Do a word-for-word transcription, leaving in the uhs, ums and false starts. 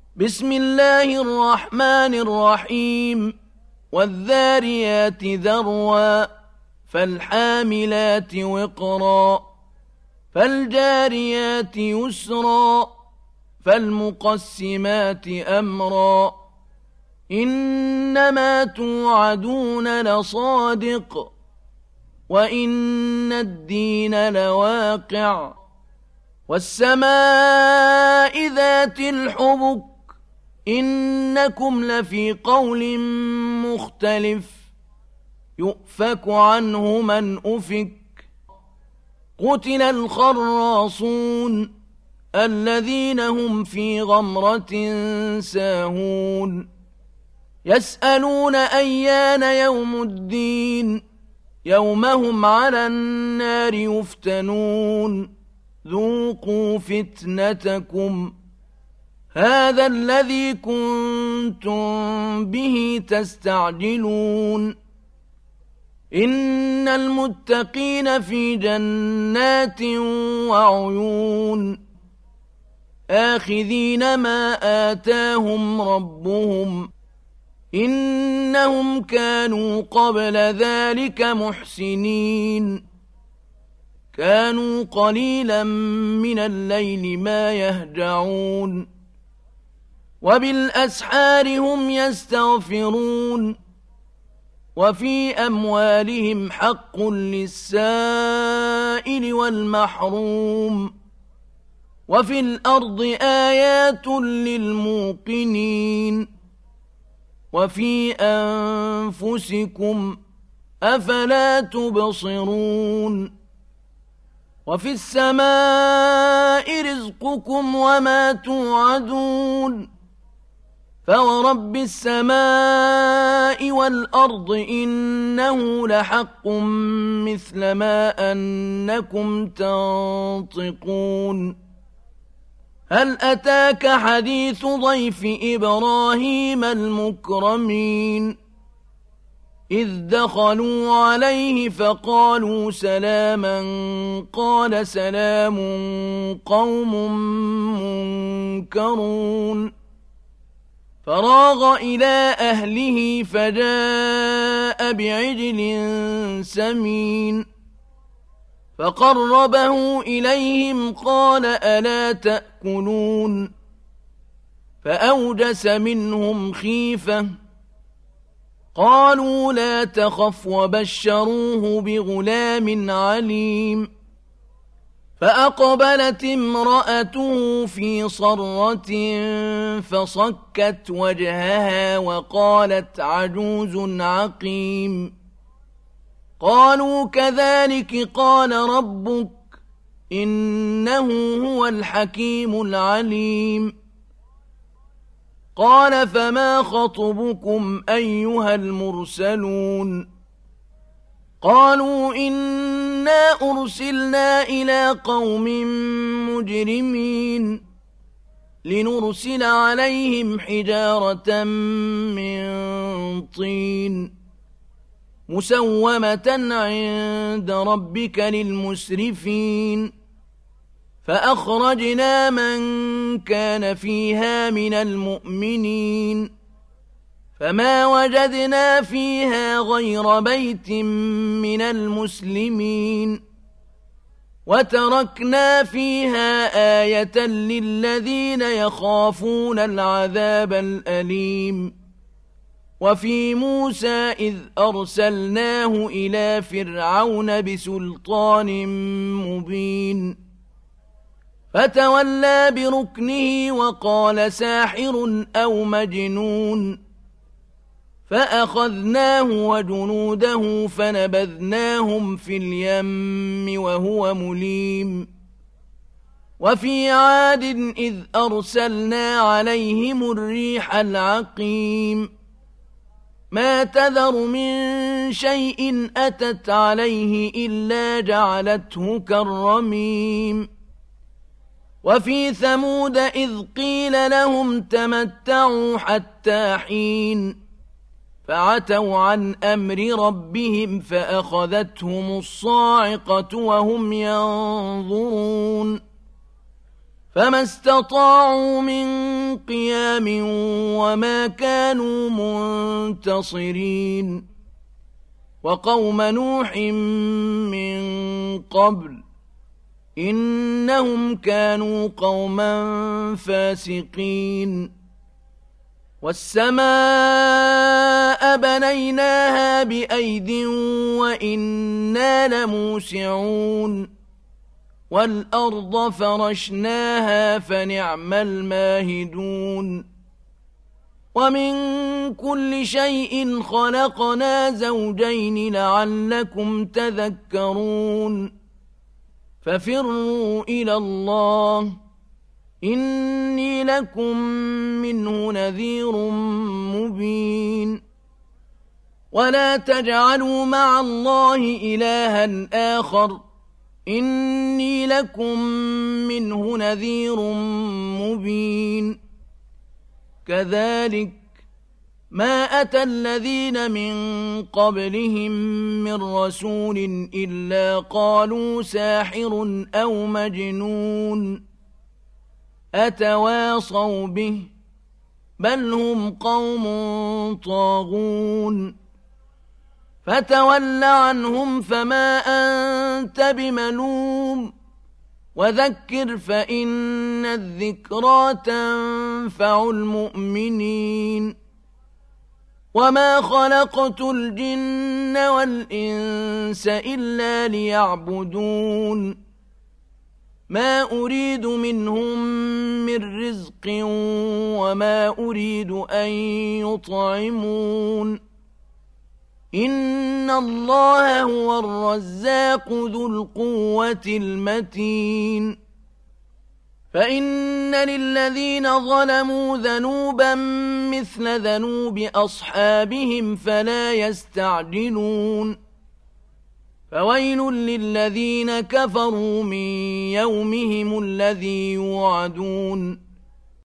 بسم الله الرحمن الرحيم والذاريات ذروا فالحاملات وقرا فالجاريات يسرا فالمقسمات أمرا إنما توعدون لصادق وإن الدين لواقع والسماء ذات الحبك إنكم لفي قول مختلف يؤفك عنه من أفك قتل الخراصون الذين هم في غمرة ساهون يسألون أيان يوم الدين يوم هم على النار يفتنون ذوقوا فتنتكم هذا الذي كنتم به تستعجلون إن المتقين في جنات وعيون آخذين ما آتاهم ربهم إنهم كانوا قبل ذلك محسنين كانوا قليلا من الليل ما يهجعون وبالأسحار هم يستغفرون وفي أموالهم حق للسائل والمحروم وفي الأرض آيات للموقنين وفي أنفسكم أفلا تبصرون وفي السماء رزقكم وما توعدون فورب السماء والأرض إنه لحق مثل ما أنكم تنطقون هل أتاك حديث ضيف إبراهيم المكرمين إذ دخلوا عليه فقالوا سلاما قال سلام قوم منكرون فراغ إلى أهله فجاء بعجل سمين فقربه إليهم قال ألا تأكلون فأوجس منهم خيفة قالوا لا تخف وبشروه بغلام عليم فأقبلت امرأته في صرة فصكت وجهها وقالت عجوز عقيم قالوا كذلك قال ربك إنه هو الحكيم العليم قال فما خطبكم أيها المرسلون قالوا إنا أرسلنا إلى قوم مجرمين لنرسل عليهم حجارة من طين مسومة عند ربك للمسرفين فأخرجنا من كان فيها من المؤمنين فما وجدنا فيها غير بيت من المسلمين وتركنا فيها آية للذين يخافون العذاب الأليم وفي موسى إذ أرسلناه إلى فرعون بسلطان مبين فتولى بركنه وقال ساحر أو مجنون فأخذناه وجنوده فنبذناهم في اليم وهو مليم وفي عاد إذ أرسلنا عليهم الريح العقيم ما تذر من شيء أتت عليه إلا جعلته كالرميم وفي ثمود إذ قيل لهم تمتعوا حتى حين فعتوا عن أمر ربهم فأخذتهم الصاعقة وهم ينظرون فما استطاعوا من قيام بظلام وما كانوا منتصرين وقوم نوح من قبل إنهم كانوا قوما فاسقين والسماء بنيناها بأيد وإنا لموسعون والأرض فرشناها فنعم الماهدون ومن كل شيء خلقنا زوجين لعلكم تذكرون ففروا إلى الله إني لكم منه نذير مبين ولا تجعلوا مع الله إلها آخر إني لكم منه نذير مبين كذلك ما أتى الذين من قبلهم من رسول إلا قالوا ساحر أو مجنون أتواصوا به بل هم قوم طاغون فتول عنهم فما أنت بملوم وذكر فإن الذكرى تنفع المؤمنين وما خلقت الجن والإنس إلا ليعبدون ما أريد منهم من رزق وما أريد أن يطعمون إن الله هو الرزاق ذو القوة المتين فإن للذين ظلموا ذنوبا مثل ذنوب أصحابهم فلا يستعجلون فويل للذين كفروا من يومهم الذي يوعدون